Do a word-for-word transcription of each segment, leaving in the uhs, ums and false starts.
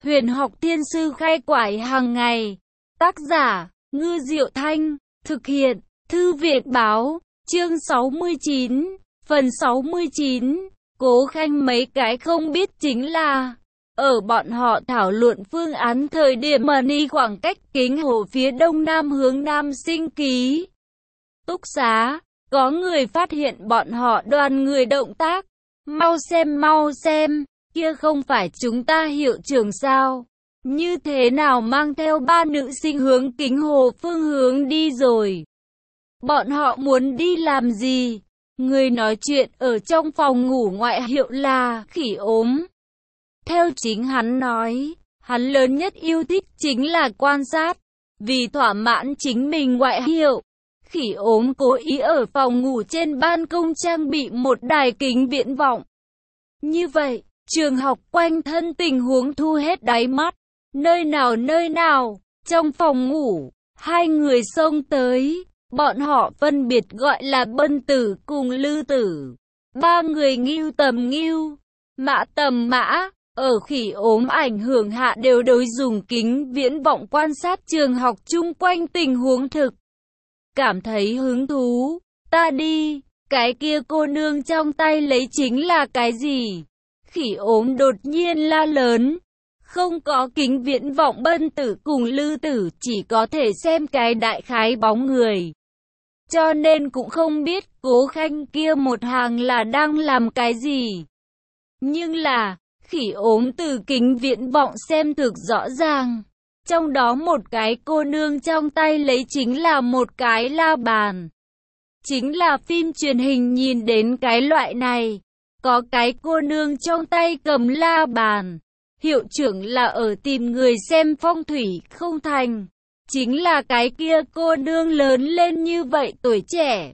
Huyền học thiên sư khai quải hàng ngày. Tác giả, Ngư Diệu Thanh. Thực hiện, Thư viện báo. Chương sáu mươi chín. Phần sáu mươi chín. Cố Khanh mấy cái không biết chính là ở bọn họ thảo luận phương án thời điểm mà ni khoảng cách kính hồ phía đông nam hướng nam sinh ký túc xá, có người phát hiện bọn họ đoàn người động tác. Mau xem mau xem, kia không phải chúng ta hiệu trưởng sao? Như thế nào mang theo ba nữ sinh hướng kính hồ phương hướng đi rồi? Bọn họ muốn đi làm gì? Người nói chuyện ở trong phòng ngủ ngoại hiệu là Khỉ Ốm. Theo chính hắn nói, hắn lớn nhất yêu thích chính là quan sát. Vì thỏa mãn chính mình ngoại hiệu, Khỉ Ốm cố ý ở phòng ngủ trên ban công trang bị một đài kính viễn vọng. Như vậy, trường học quanh thân tình huống thu hết đáy mắt. Nơi nào nơi nào, trong phòng ngủ, hai người xông tới. Bọn họ phân biệt gọi là Bân Tử cùng Lư Tử. Ba người Ngưu tầm Ngưu, Mã tầm Mã, ở Khỉ Ốm ảnh hưởng hạ đều đối dùng kính viễn vọng quan sát trường học chung quanh tình huống thực. Cảm thấy hứng thú, ta đi, cái kia cô nương trong tay lấy chính là cái gì? Khỉ Ốm đột nhiên la lớn. Không có kính viễn vọng Bân Tử cùng Lư Tử chỉ có thể xem cái đại khái bóng người. Cho nên cũng không biết Cố Khanh kia một hàng là đang làm cái gì. Nhưng là, Khỉ Ốm từ kính viễn vọng xem thực rõ ràng. Trong đó một cái cô nương trong tay lấy chính là một cái la bàn. Chính là phim truyền hình nhìn đến cái loại này. Có cái cô nương trong tay cầm la bàn. Hiệu trưởng là ở tìm người xem phong thủy không thành. Chính là cái kia cô nương lớn lên như vậy tuổi trẻ.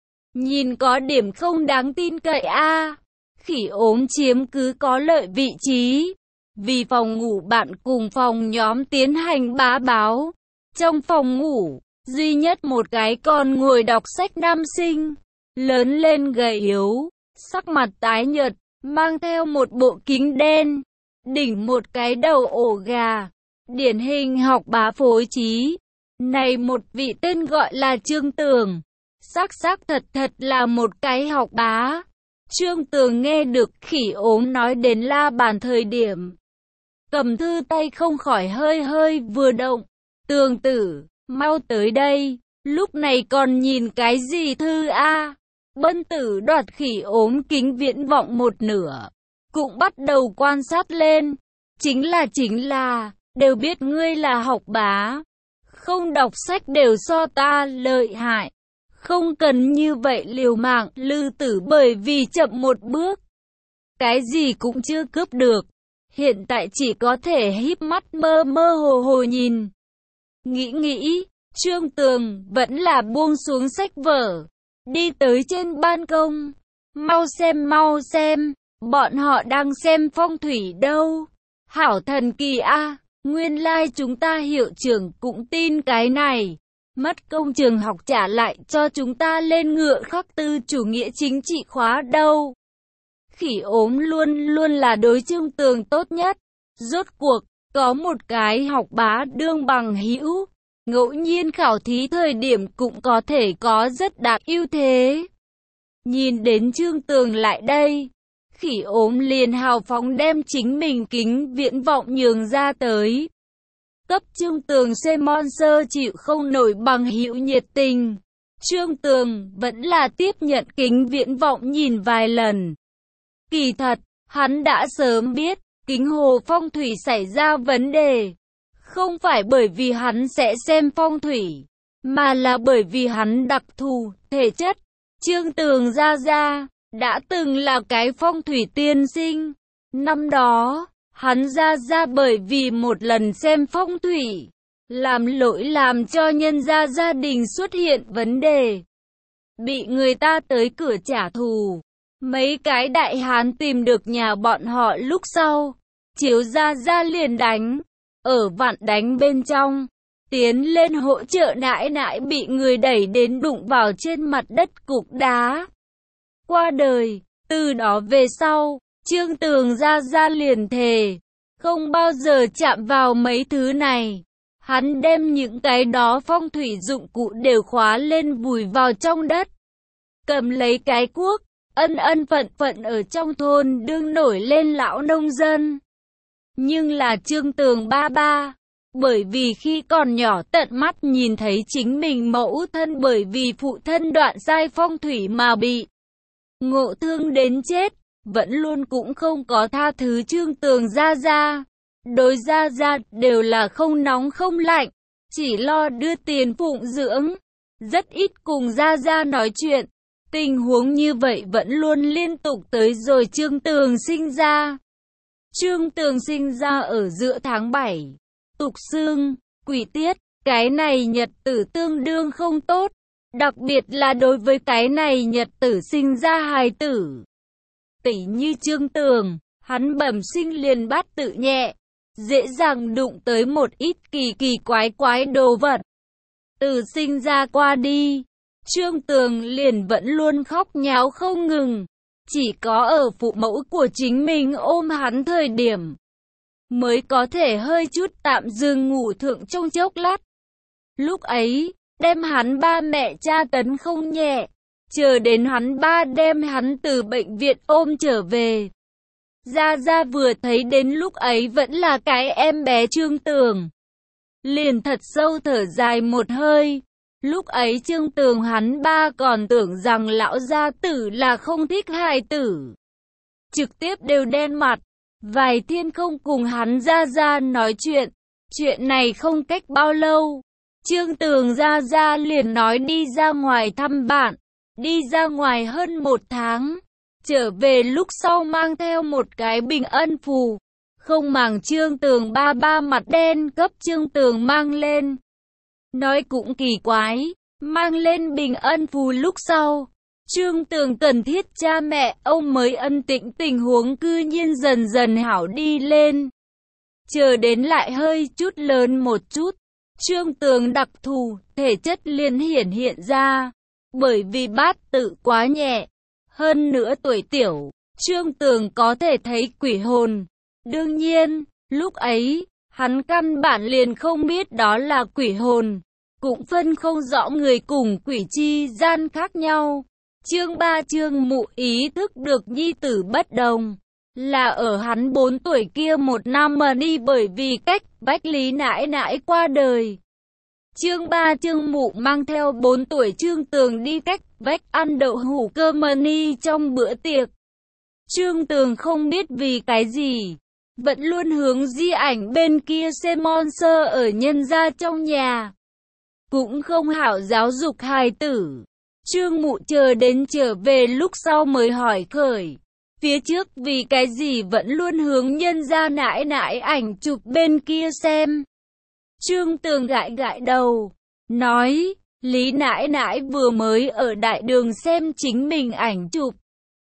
Nhìn có điểm không đáng tin cậy a. À. Khỉ Ốm chiếm cứ có lợi vị trí. Vì phòng ngủ bạn cùng phòng nhóm tiến hành bá báo. Trong phòng ngủ, duy nhất một cái con ngồi đọc sách nam sinh. Lớn lên gầy yếu, sắc mặt tái nhợt, mang theo một bộ kính đen. Đỉnh một cái đầu ổ gà. Điển hình học bá phối trí. Này một vị tên gọi là Trương Tường. Xác xác thật thật là một cái học bá. Trương Tường nghe được Khỉ Ốm nói đến la bàn thời điểm. Cầm thư tay không khỏi hơi hơi vừa động. Tường tử, mau tới đây. Lúc này còn nhìn cái gì thư a? Bân Tử đoạt Khỉ Ốm kính viễn vọng một nửa. Cũng bắt đầu quan sát lên. Chính là chính là, đều biết ngươi là học bá. Không đọc sách đều so ta lợi hại. Không cần như vậy liều mạng. Lư Tử bởi vì chậm một bước. Cái gì cũng chưa cướp được. Hiện tại chỉ có thể híp mắt mơ mơ hồ hồ nhìn. Nghĩ nghĩ, Trương Tường vẫn là buông xuống sách vở. Đi tới trên ban công. Mau xem mau xem. Bọn họ đang xem phong thủy đâu. Hảo thần kỳ a, à, nguyên lai like chúng ta hiệu trưởng cũng tin cái này. Mất công trường học trả lại cho chúng ta lên ngựa khắc tư chủ nghĩa chính trị khóa đâu. Khỉ Ốm luôn luôn là đối Trương Tường tốt nhất. Rốt cuộc, có một cái học bá đương bằng hữu. Ngẫu nhiên khảo thí thời điểm cũng có thể có rất đặc ưu thế. Nhìn đến Trương Tường lại đây. Khỉ Ốm liền hào phóng đem chính mình kính viễn vọng nhường ra tới. Cấp Trương Tường sponsor chịu không nổi bằng hữu nhiệt tình. Trương Tường vẫn là tiếp nhận kính viễn vọng nhìn vài lần. Kỳ thật, hắn đã sớm biết, kính hồ phong thủy xảy ra vấn đề. Không phải bởi vì hắn sẽ xem phong thủy, mà là bởi vì hắn đặc thù, thể chất. Trương Tường ra ra. Đã từng là cái phong thủy tiên sinh. Năm đó, hắn ra ra bởi vì một lần xem phong thủy, làm lỗi làm cho nhân gia gia đình xuất hiện vấn đề. Bị người ta tới cửa trả thù. Mấy cái đại hán tìm được nhà bọn họ lúc sau. Chiếu ra ra liền đánh. Ở vạn đánh bên trong. Tiến lên hỗ trợ nãi nãi bị người đẩy đến đụng vào trên mặt đất cục đá. Qua đời, từ đó về sau, Trương Tường ra ra liền thề, không bao giờ chạm vào mấy thứ này. Hắn đem những cái đó phong thủy dụng cụ đều khóa lên vùi vào trong đất. Cầm lấy cái cuốc, ân ân phận phận ở trong thôn đương nổi lên lão nông dân. Nhưng là Trương Tường ba ba, bởi vì khi còn nhỏ tận mắt nhìn thấy chính mình mẫu thân bởi vì phụ thân đoạn sai phong thủy mà bị ngộ thương đến chết, vẫn luôn cũng không có tha thứ Trương Tường gia gia. Đối gia gia đều là không nóng không lạnh, chỉ lo đưa tiền phụng dưỡng, rất ít cùng gia gia nói chuyện. Tình huống như vậy vẫn luôn liên tục tới rồi Trương Tường sinh ra. Trương Tường sinh ra ở giữa tháng bảy, tục xương, quỷ tiết, cái này nhật tử tương đương không tốt, đặc biệt là đối với cái này nhật tử sinh ra hài tử. Tỉ như Trương Tường, hắn bẩm sinh liền bát tự nhẹ, dễ dàng đụng tới một ít kỳ kỳ quái quái đồ vật. Từ sinh ra qua đi, Trương Tường liền vẫn luôn khóc nháo không ngừng, chỉ có ở phụ mẫu của chính mình ôm hắn thời điểm, mới có thể hơi chút tạm dừng ngủ thượng trong chốc lát. Lúc ấy, đem hắn ba mẹ tra tấn không nhẹ, chờ đến hắn ba đem hắn từ bệnh viện ôm trở về. Gia Gia vừa thấy đến lúc ấy vẫn là cái em bé Trương Tường, liền thật sâu thở dài một hơi. Lúc ấy Trương Tường hắn ba còn tưởng rằng lão gia tử là không thích hài tử, trực tiếp đều đen mặt, vài thiên không cùng hắn Gia Gia nói chuyện. Chuyện này không cách bao lâu, Trương Tường Gia Gia liền nói đi ra ngoài thăm bạn, đi ra ngoài hơn một tháng, trở về lúc sau mang theo một cái bình ân phù, không màng Trương Tường ba ba mặt đen cấp Trương Tường mang lên. Nói cũng kỳ quái, mang lên bình ân phù lúc sau, Trương Tường cần thiết cha mẹ ông mới ân tĩnh tình huống cư nhiên dần dần hảo đi lên. Chờ đến lại hơi chút lớn một chút, Trương Tường đặc thù, thể chất liền hiển hiện ra, bởi vì bát tự quá nhẹ, hơn nữa tuổi tiểu, Trương Tường có thể thấy quỷ hồn. Đương nhiên, lúc ấy, hắn căn bản liền không biết đó là quỷ hồn, cũng phân không rõ người cùng quỷ chi gian khác nhau. Chương ba Trương Mụ ý thức được nhi tử bất đồng, là ở hắn bốn tuổi kia một năm mà đi bởi vì cách Bách Lý nãi nãi qua đời. Chương ba Trương Mụ mang theo bốn tuổi Trương Tường đi cách vách ăn đậu hũ cơm mani trong bữa tiệc. Trương Tường không biết vì cái gì, vẫn luôn hướng di ảnh bên kia xem monster ở nhân gia trong nhà. Cũng không hảo giáo dục hài tử. Trương Mụ chờ đến trở về lúc sau mới hỏi khởi. Phía trước vì cái gì vẫn luôn hướng nhân gia nãi nãi ảnh chụp bên kia xem. Trương Tường gãi gãi đầu, nói, Lý nãi nãi vừa mới ở đại đường xem chính mình ảnh chụp.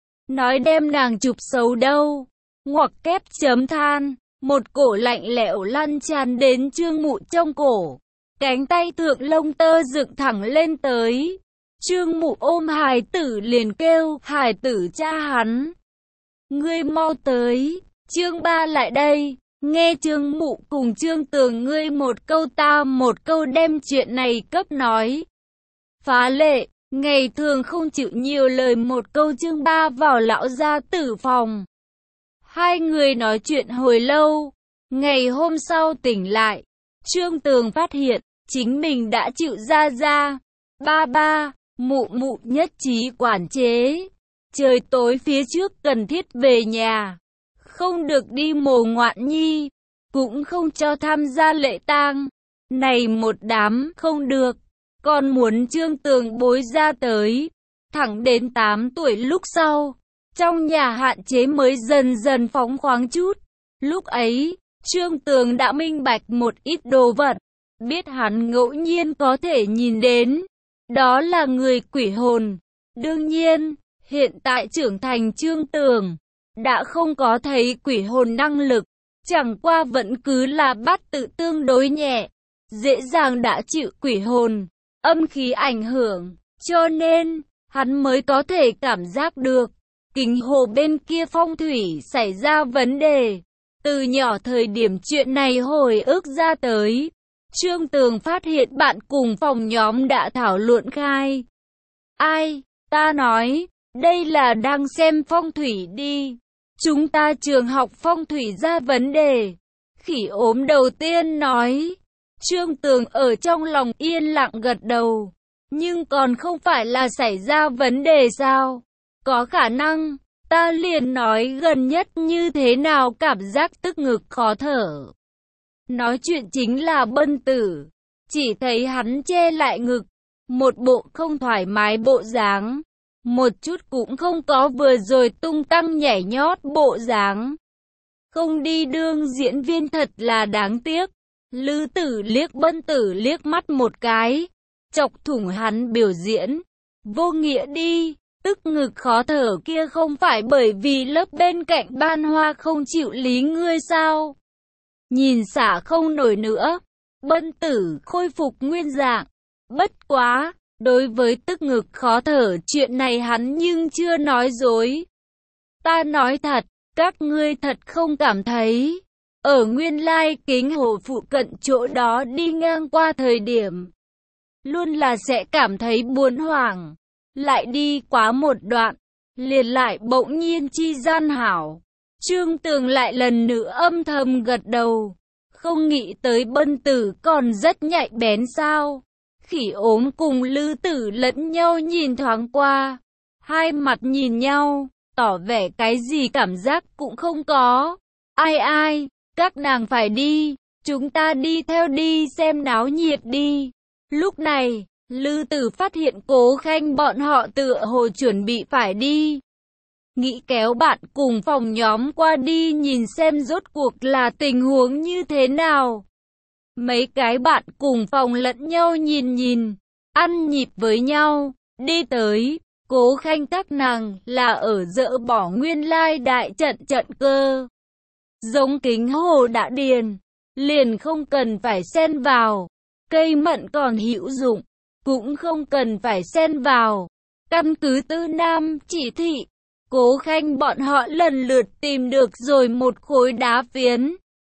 Nói đem nàng chụp xấu đâu. Ngoặc kép chấm than, một cổ lạnh lẽo lan tràn đến Trương Mụ trong cổ. Cánh tay thượng lông tơ dựng thẳng lên tới. Trương Mụ ôm hài tử liền kêu, hài tử cha hắn. Ngươi mau tới, Trương ba lại đây. Nghe Trương Mụ cùng Trương Tường ngươi một câu ta một câu đem chuyện này cấp nói. Phá lệ, ngày thường không chịu nhiều lời một câu Trương ba vào lão gia tử phòng. Hai người nói chuyện hồi lâu. Ngày hôm sau tỉnh lại, Trương Tường phát hiện chính mình đã chịu Gia Gia, ba ba, mụ mụ nhất trí quản chế. Trời tối phía trước cần thiết về nhà, không được đi mồ ngoạn nhi, cũng không cho tham gia lễ tang. Này một đám không được, còn muốn Trương Tường bối ra tới. Thẳng đến tám tuổi lúc sau, trong nhà hạn chế mới dần dần phóng khoáng chút. Lúc ấy, Trương Tường đã minh bạch một ít đồ vật, biết hắn ngẫu nhiên có thể nhìn đến, đó là người quỷ hồn. Đương nhiên, hiện tại trưởng thành Trương Tường đã không có thấy quỷ hồn năng lực, chẳng qua vẫn cứ là bát tự tương đối nhẹ, dễ dàng đã chịu quỷ hồn, âm khí ảnh hưởng, cho nên hắn mới có thể cảm giác được kính hồ bên kia phong thủy xảy ra vấn đề. Từ nhỏ thời điểm chuyện này hồi ức ra tới, Trương Tường phát hiện bạn cùng phòng nhóm đã thảo luận khai. Ai? Ta nói, đây là đang xem phong thủy đi. Chúng ta trường học phong thủy ra vấn đề. Khỉ ốm đầu tiên nói. Trương Tường ở trong lòng yên lặng gật đầu. Nhưng còn không phải là xảy ra vấn đề sao? Có khả năng. Ta liền nói gần nhất như thế nào cảm giác tức ngực khó thở. Nói chuyện chính là Bân Tử. Chỉ thấy hắn che lại ngực. Một bộ không thoải mái bộ dáng. Một chút cũng không có vừa rồi tung tăng nhảy nhót bộ dáng. Không đi đương diễn viên thật là đáng tiếc. Lư Tử liếc Bân Tử liếc mắt một cái. Chọc thủng hắn biểu diễn. Vô nghĩa đi. Tức ngực khó thở kia không phải bởi vì lớp bên cạnh Ban Hoa không chịu lý ngươi sao? Nhìn xả không nổi nữa. Bân Tử khôi phục nguyên dạng. Bất quá, đối với tức ngực khó thở chuyện này hắn nhưng chưa nói dối. Ta nói thật, các ngươi thật không cảm thấy. Ở nguyên lai kính hồ phụ cận chỗ đó đi ngang qua thời điểm. Luôn là sẽ cảm thấy buồn hoảng. Lại đi quá một đoạn, liền lại bỗng nhiên chi gian hảo. Trương Tường lại lần nữa âm thầm gật đầu. Không nghĩ tới Bân Tử còn rất nhạy bén sao. Khỉ ốm cùng Lư Tử lẫn nhau nhìn thoáng qua. Hai mặt nhìn nhau, tỏ vẻ cái gì cảm giác cũng không có. Ai ai, các nàng phải đi, chúng ta đi theo đi xem náo nhiệt đi. Lúc này, Lư Tử phát hiện Cố Khanh bọn họ tựa hồ chuẩn bị phải đi. Nghĩ kéo bạn cùng phòng nhóm qua đi nhìn xem rốt cuộc là tình huống như thế nào. Mấy cái bạn cùng phòng lẫn nhau nhìn nhìn, ăn nhịp với nhau, đi tới. Cố Khanh các nàng là ở dỡ bỏ nguyên lai đại trận trận cơ. Giống kính hồ đã điền, liền không cần phải xen vào. Cây mận còn hữu dụng, cũng không cần phải xen vào. Căn cứ Tư Nam chỉ thị, Cố Khanh bọn họ lần lượt tìm được rồi một khối đá phiến.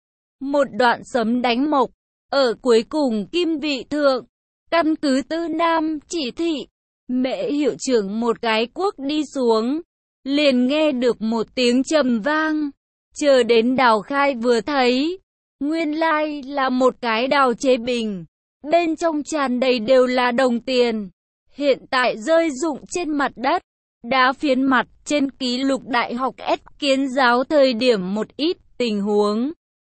Một đoạn sấm đánh mộc, ở cuối cùng kim vị thượng. Căn cứ Tư Nam chỉ thị, Mễ hiệu trưởng một cái cuốc đi xuống. Liền nghe được một tiếng trầm vang. Chờ đến đào khai vừa thấy. Nguyên lai là một cái đào chế bình. Bên trong tràn đầy đều là đồng tiền. Hiện tại rơi rụng trên mặt đất. Đá phiến mặt trên ký lục đại học S Kiến giáo thời điểm một ít tình huống.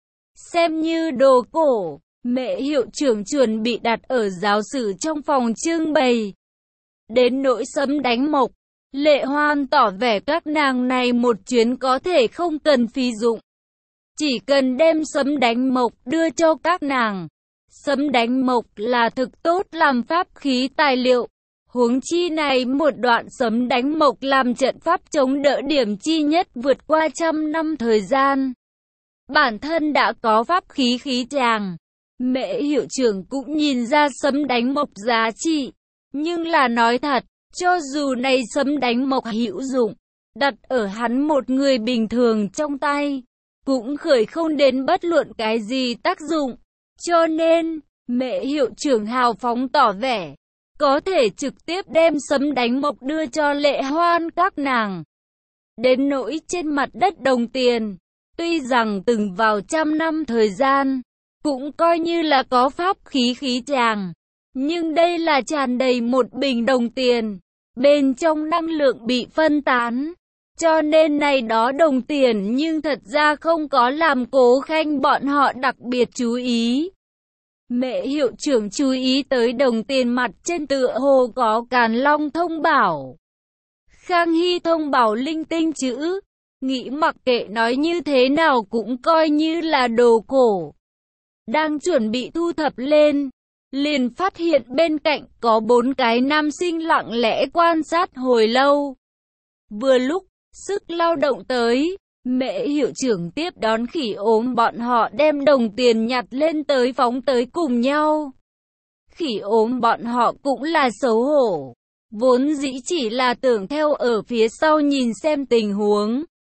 Xem như đồ cổ. Mẹ hiệu trưởng chuẩn bị đặt ở giáo sử trong phòng trưng bày. Đến nỗi sấm đánh mộc. Lệ Hoan tỏ vẻ các nàng này một chuyến có thể không cần phí dụng. Chỉ cần đem sấm đánh mộc đưa cho các nàng. Sấm đánh mộc là thực tốt làm pháp khí tài liệu. Huống chi này một đoạn sấm đánh mộc làm trận pháp chống đỡ điểm chi nhất vượt qua trăm năm thời gian. Bản thân đã có pháp khí khí tràng. Mẹ hiệu trưởng cũng nhìn ra sấm đánh mộc giá trị. Nhưng là nói thật, cho dù này sấm đánh mộc hữu dụng, đặt ở hắn một người bình thường trong tay, cũng khởi không đến bất luận cái gì tác dụng. Cho nên, mẹ hiệu trưởng hào phóng tỏ vẻ, có thể trực tiếp đem sấm đánh mộc đưa cho Lệ Hoan các nàng. Đến nỗi trên mặt đất đồng tiền, tuy rằng từng vào trăm năm thời gian, cũng coi như là có pháp khí khí tràng. Nhưng đây là tràn đầy một bình đồng tiền, bên trong năng lượng bị phân tán. Cho nên này đó đồng tiền nhưng thật ra không có làm Cố Khanh bọn họ đặc biệt chú ý. Mẹ hiệu trưởng chú ý tới đồng tiền mặt trên tựa hồ có Càn Long thông bảo. Khang Hy thông bảo linh tinh chữ, nghĩ mặc kệ nói như thế nào cũng coi như là đồ cổ. Đang chuẩn bị thu thập lên, liền phát hiện bên cạnh có bốn cái nam sinh lặng lẽ quan sát hồi lâu. Vừa lúc, sức lao động tới, mẹ hiệu trưởng tiếp đón Khỉ ốm bọn họ đem đồng tiền nhặt lên tới phóng tới cùng nhau. Khỉ ốm bọn họ cũng là xấu hổ, vốn dĩ chỉ là tưởng theo ở phía sau nhìn xem tình huống.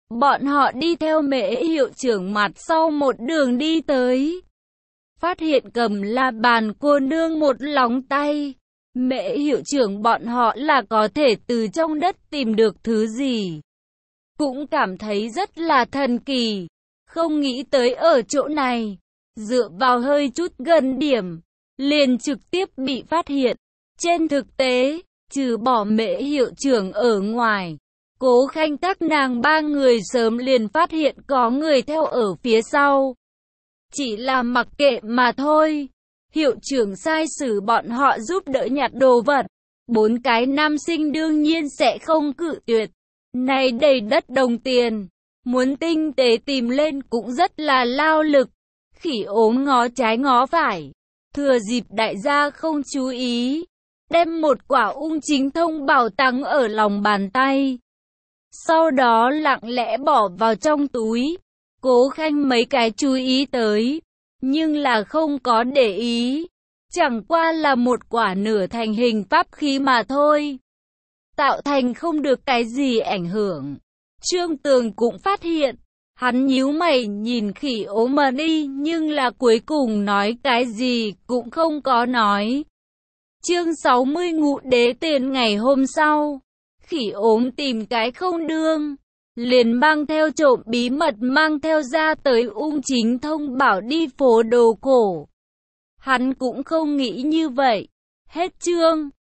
Bọn họ đi theo Mễ hiệu trưởng mặt sau một đường đi tới. Phát hiện cầm la bàn cô nương một lòng tay. Mễ hiệu trưởng bọn họ là có thể từ trong đất tìm được thứ gì. Cũng cảm thấy rất là thần kỳ. Không nghĩ tới ở chỗ này, dựa vào hơi chút gần điểm, liền trực tiếp bị phát hiện. Trên thực tế, trừ bỏ Mễ hiệu trưởng ở ngoài, Cố Khanh các nàng ba người sớm liền phát hiện có người theo ở phía sau. Chỉ là mặc kệ mà thôi. Hiệu trưởng sai sử bọn họ giúp đỡ nhặt đồ vật. Bốn cái nam sinh đương nhiên sẽ không cự tuyệt. Này đầy đất đồng tiền, muốn tinh tế tìm lên cũng rất là lao lực. Khỉ ốm ngó trái ngó phải, thừa dịp đại gia không chú ý, đem một quả ung chính thông bảo tàng ở lòng bàn tay. Sau đó lặng lẽ bỏ vào trong túi. Cố Khanh mấy cái chú ý tới, nhưng là không có để ý. Chẳng qua là một quả nửa thành hình pháp khí mà thôi, tạo thành không được cái gì ảnh hưởng. Trương Tường cũng phát hiện, hắn nhíu mày nhìn khỉ ốm mà đi, nhưng là cuối cùng nói cái gì cũng không có nói. Chương sáu mươi Ngũ Đế Tiền. Ngày hôm sau, khỉ ốm tìm cái không đương, liền mang theo trộm bí mật mang theo ra tới ung chính thông bảo đi phố đồ cổ. Hắn cũng không nghĩ như vậy. Hết chương.